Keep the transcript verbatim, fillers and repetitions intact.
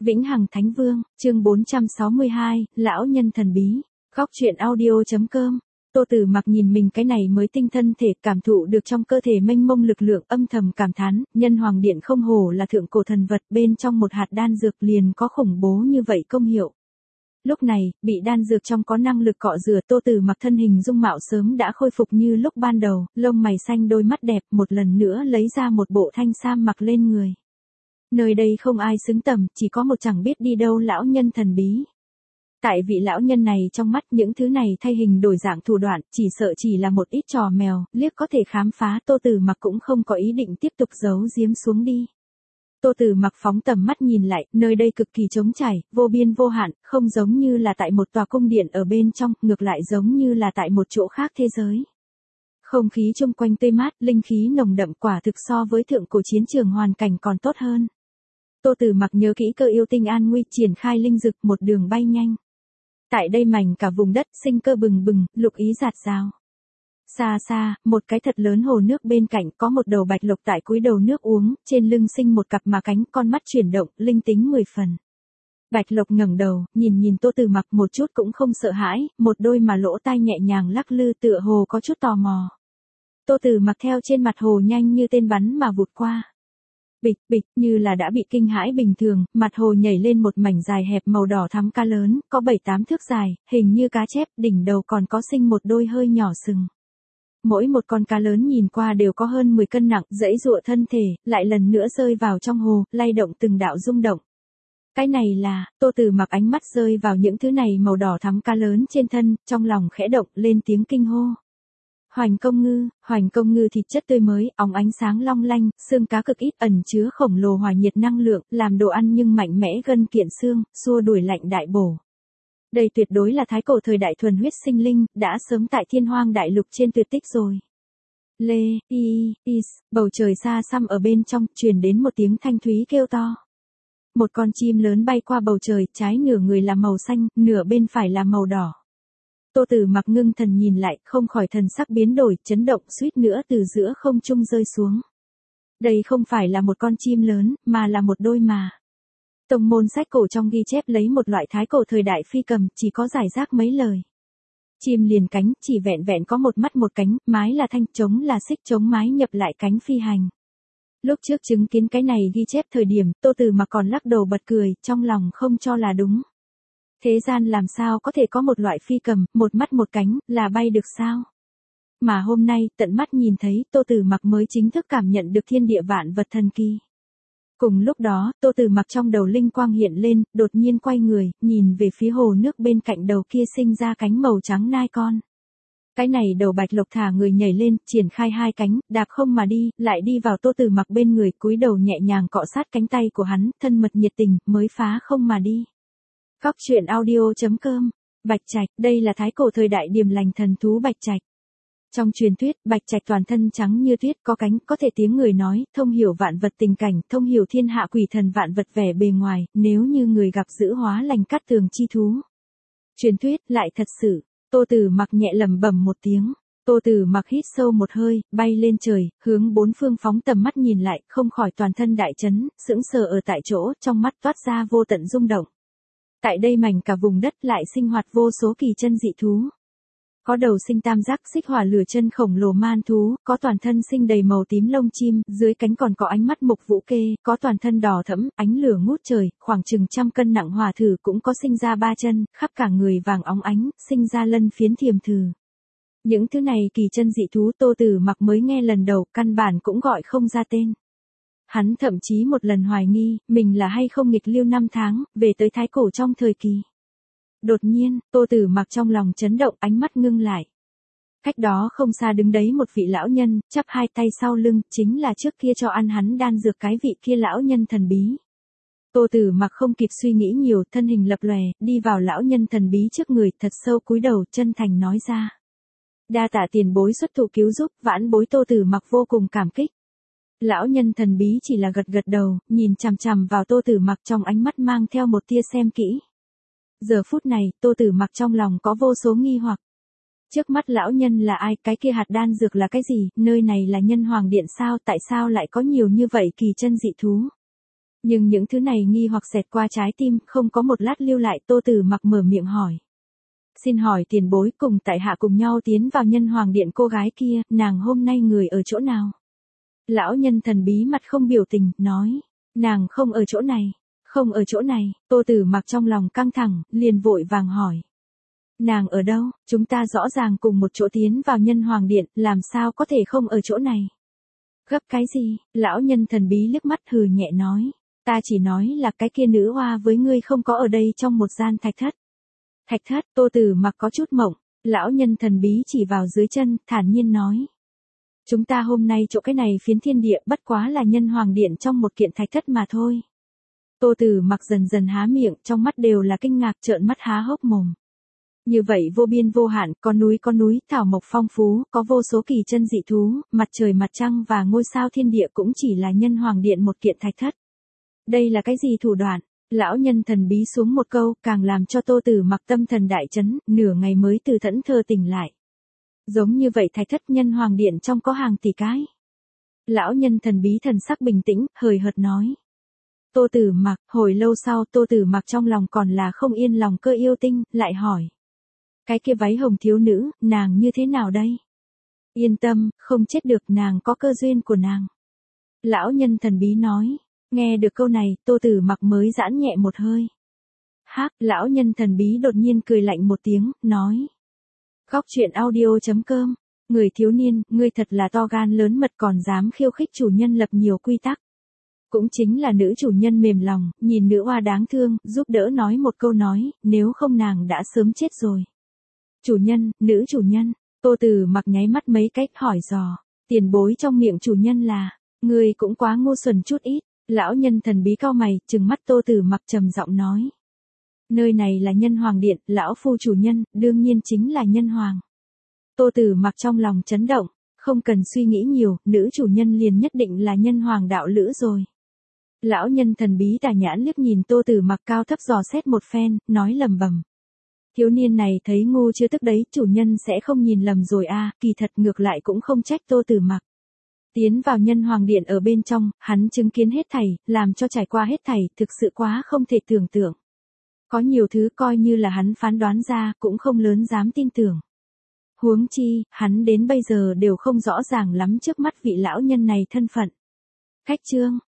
Vĩnh Hằng Thánh Vương, chương bốn trăm sáu mươi hai, lão nhân thần bí. Góc truyện audio chấm com. Tô Tử Mặc nhìn mình cái này mới tinh thân thể, cảm thụ được trong cơ thể mênh mông lực lượng, âm thầm cảm thán, nhân hoàng điện không hổ là thượng cổ thần vật, bên trong một hạt đan dược liền có khủng bố như vậy công hiệu. Lúc này, bị đan dược trong có năng lực cọ rửa, Tô Tử Mặc thân hình dung mạo sớm đã khôi phục như lúc ban đầu, lông mày xanh, đôi mắt đẹp, một lần nữa lấy ra một bộ thanh sam mặc lên người. Nơi đây không ai xứng tầm, chỉ có một chẳng biết đi đâu lão nhân thần bí. Tại vị lão nhân này trong mắt, những thứ này thay hình đổi dạng thủ đoạn, chỉ sợ chỉ là một ít trò mèo, liếc có thể khám phá. Tô Tử Mặc cũng không có ý định tiếp tục giấu giếm xuống đi. Tô Tử Mặc phóng tầm mắt nhìn lại, nơi đây cực kỳ trống trải, vô biên vô hạn, không giống như là tại một tòa cung điện ở bên trong, ngược lại giống như là tại một chỗ khác thế giới. Không khí chung quanh tươi mát, linh khí nồng đậm, quả thực so với thượng cổ chiến trường hoàn cảnh còn tốt hơn. Tô Tử Mặc nhớ kỹ cơ yêu tinh an nguy, triển khai linh dực, một đường bay nhanh. Tại đây mảnh cả vùng đất, sinh cơ bừng bừng, lục ý rạt rào. Xa xa, một cái thật lớn hồ nước bên cạnh, có một đầu bạch lộc tại cúi đầu nước uống, trên lưng sinh một cặp mà cánh, con mắt chuyển động, linh tính mười phần. Bạch lộc ngẩng đầu, nhìn nhìn Tô Tử Mặc một chút cũng không sợ hãi, một đôi mà lỗ tai nhẹ nhàng lắc lư, tựa hồ có chút tò mò. Tô Tử Mặc theo trên mặt hồ nhanh như tên bắn mà vụt qua. Bịch bịch, như là đã bị kinh hãi bình thường, mặt hồ nhảy lên một mảnh dài hẹp màu đỏ thắm cá lớn, có bảy tám thước dài, hình như cá chép, đỉnh đầu còn có sinh một đôi hơi nhỏ sừng. Mỗi một con cá lớn nhìn qua đều có hơn mười cân nặng, giãy giụa thân thể, lại lần nữa rơi vào trong hồ, lay động từng đạo rung động. Cái này là, Tô Tử Mặc ánh mắt rơi vào những thứ này màu đỏ thắm cá lớn trên thân, trong lòng khẽ động, lên tiếng kinh hô. Hoành công ngư, hoành công ngư thịt chất tươi mới, óng ánh sáng long lanh, xương cá cực ít, ẩn chứa khổng lồ hỏa nhiệt năng lượng, làm đồ ăn nhưng mạnh mẽ gân kiện xương, xua đuổi lạnh đại bổ. Đây tuyệt đối là thái cổ thời đại thuần huyết sinh linh, đã sớm tại thiên hoang đại lục trên tuyệt tích rồi. Lê, y, is, bầu trời xa xăm ở bên trong, truyền đến một tiếng thanh thúy kêu to. Một con chim lớn bay qua bầu trời, trái nửa người là màu xanh, nửa bên phải là màu đỏ. Tô Tử Mặc ngưng thần nhìn lại, không khỏi thần sắc biến đổi, chấn động, suýt nữa từ giữa không trung rơi xuống. Đây không phải là một con chim lớn, mà là một đôi mà. Tông môn sách cổ trong ghi chép lấy một loại thái cổ thời đại phi cầm, chỉ có giải rác mấy lời. Chim liền cánh, chỉ vẹn vẹn có một mắt một cánh, mái là thanh, trống là xích, trống mái nhập lại cánh phi hành. Lúc trước chứng kiến cái này ghi chép thời điểm, Tô Tử Mặc còn lắc đầu bật cười, trong lòng không cho là đúng. Thế gian làm sao có thể có một loại phi cầm, một mắt một cánh, là bay được sao? Mà hôm nay, tận mắt nhìn thấy, Tô Tử Mặc mới chính thức cảm nhận được thiên địa vạn vật thần kỳ. Cùng lúc đó, Tô Tử Mặc trong đầu linh quang hiện lên, đột nhiên quay người, nhìn về phía hồ nước bên cạnh đầu kia sinh ra cánh màu trắng nai con. Cái này đầu bạch lộc thả người nhảy lên, triển khai hai cánh, đạp không mà đi, lại đi vào Tô Tử Mặc bên người, cúi đầu nhẹ nhàng cọ sát cánh tay của hắn, thân mật nhiệt tình, mới phá không mà đi. Góc truyện audio chấm com. Bạch Trạch, đây là thái cổ thời đại điềm lành thần thú Bạch Trạch. Trong truyền thuyết, Bạch Trạch toàn thân trắng như tuyết, có cánh, có thể tiếng người nói, thông hiểu vạn vật tình cảnh, thông hiểu thiên hạ quỷ thần vạn vật vẻ bề ngoài, nếu như người gặp dữ hóa lành cát tường chi thú. Truyền thuyết lại thật sự. Tô Tử Mặc nhẹ lẩm bẩm một tiếng. Tô Tử Mặc hít sâu một hơi, bay lên trời, hướng bốn phương phóng tầm mắt nhìn lại, không khỏi toàn thân đại chấn, sững sờ ở tại chỗ, trong mắt toát ra vô tận rung động. Tại đây mảnh cả vùng đất lại sinh hoạt vô số kỳ chân dị thú. Có đầu sinh tam giác xích hỏa lửa chân khổng lồ man thú, có toàn thân sinh đầy màu tím lông chim, dưới cánh còn có ánh mắt mục vũ kê, có toàn thân đỏ thẫm, ánh lửa ngút trời, khoảng chừng trăm cân nặng hỏa thử cũng có sinh ra ba chân, khắp cả người vàng óng ánh, sinh ra lân phiến thiềm thử. Những thứ này kỳ chân dị thú Tô Tử Mặc mới nghe lần đầu, căn bản cũng gọi không ra tên. Hắn thậm chí một lần hoài nghi, mình là hay không nghịch lưu năm tháng, về tới thái cổ trong thời kỳ. Đột nhiên, Tô Tử Mặc trong lòng chấn động, ánh mắt ngưng lại. Cách đó không xa đứng đấy một vị lão nhân, chắp hai tay sau lưng, chính là trước kia cho ăn hắn đan dược cái vị kia lão nhân thần bí. Tô Tử Mặc không kịp suy nghĩ nhiều, thân hình lập lòe, đi vào lão nhân thần bí trước người, thật sâu cúi đầu, chân thành nói ra. Đa tạ tiền bối xuất thủ cứu giúp, vãn bối Tô Tử Mặc vô cùng cảm kích. Lão nhân thần bí chỉ là gật gật đầu, nhìn chằm chằm vào Tô Tử Mặc trong ánh mắt mang theo một tia xem kỹ. Giờ phút này, Tô Tử Mặc trong lòng có vô số nghi hoặc. Trước mắt lão nhân là ai, cái kia hạt đan dược là cái gì, nơi này là nhân hoàng điện sao, tại sao lại có nhiều như vậy kỳ chân dị thú. Nhưng những thứ này nghi hoặc xẹt qua trái tim, không có một lát lưu lại, Tô Tử Mặc mở miệng hỏi. Xin hỏi tiền bối, cùng tại hạ cùng nhau tiến vào Nhân Hoàng Điện cô gái kia, nàng hôm nay người ở chỗ nào? Lão nhân thần bí mặt không biểu tình, nói. Nàng không ở chỗ này. Không ở chỗ này, Tô Tử Mặc trong lòng căng thẳng, liền vội vàng hỏi. Nàng ở đâu? Chúng ta rõ ràng cùng một chỗ tiến vào Nhân Hoàng Điện, làm sao có thể không ở chỗ này? Gấp cái gì? Lão nhân thần bí liếc mắt hừ nhẹ nói. Ta chỉ nói là cái kia nữ hoa với ngươi không có ở đây trong một gian thạch thất. Thạch thất, Tô Tử Mặc có chút mộng, lão nhân thần bí chỉ vào dưới chân, thản nhiên nói. Chúng ta hôm nay chỗ cái này phiến thiên địa bất quá là Nhân Hoàng Điện trong một kiện thạch thất mà thôi. Tô Tử Mặc dần dần há miệng, trong mắt đều là kinh ngạc, trợn mắt há hốc mồm. Như vậy vô biên vô hạn, có núi có núi, thảo mộc phong phú, có vô số kỳ chân dị thú, mặt trời mặt trăng và ngôi sao thiên địa cũng chỉ là Nhân Hoàng Điện một kiện thạch thất. Đây là cái gì thủ đoạn? Lão nhân thần bí xuống một câu, càng làm cho Tô Tử Mặc tâm thần đại chấn, nửa ngày mới từ thẫn thờ tỉnh lại. Giống như vậy thạch thất Nhân Hoàng Điện trong có hàng tỷ cái. Lão nhân thần bí thần sắc bình tĩnh, hời hợt nói. Tô Tử Mặc, hồi lâu sau Tô Tử Mặc trong lòng còn là không yên lòng cơ yêu tinh, lại hỏi. Cái kia váy hồng thiếu nữ, nàng như thế nào đây? Yên tâm, không chết được, nàng có cơ duyên của nàng. Lão nhân thần bí nói. Nghe được câu này, Tô Tử Mặc mới giãn nhẹ một hơi. Hắc, lão nhân thần bí đột nhiên cười lạnh một tiếng, nói. Góc truyện audio chấm com. Người thiếu niên, ngươi thật là to gan lớn mật còn dám khiêu khích chủ nhân lập nhiều quy tắc. Cũng chính là nữ chủ nhân mềm lòng, nhìn nữ oa đáng thương, giúp đỡ nói một câu nói, nếu không nàng đã sớm chết rồi. Chủ nhân, nữ chủ nhân, Tô Tử Mặc nháy mắt mấy cách hỏi dò, tiền bối trong miệng chủ nhân là, ngươi cũng quá ngu xuẩn chút ít. Lão nhân thần bí cau mày, trừng mắt Tô Tử Mặc trầm giọng nói. Nơi này là Nhân Hoàng Điện, lão phu chủ nhân, đương nhiên chính là Nhân Hoàng. Tô Tử Mặc trong lòng chấn động, không cần suy nghĩ nhiều, nữ chủ nhân liền nhất định là Nhân Hoàng đạo lữ rồi. Lão nhân thần bí tà nhãn liếc nhìn Tô Tử Mặc cao thấp dò xét một phen, nói lầm bầm. Thiếu niên này thấy ngu chưa tức đấy, chủ nhân sẽ không nhìn lầm rồi a, à, kỳ thật ngược lại cũng không trách Tô Tử Mặc. Tiến vào Nhân Hoàng Điện ở bên trong, hắn chứng kiến hết thảy, làm cho trải qua hết thảy, thực sự quá không thể tưởng tượng. Có nhiều thứ coi như là hắn phán đoán ra, cũng không lớn dám tin tưởng. Huống chi, hắn đến bây giờ đều không rõ ràng lắm trước mắt vị lão nhân này thân phận. Khách chương.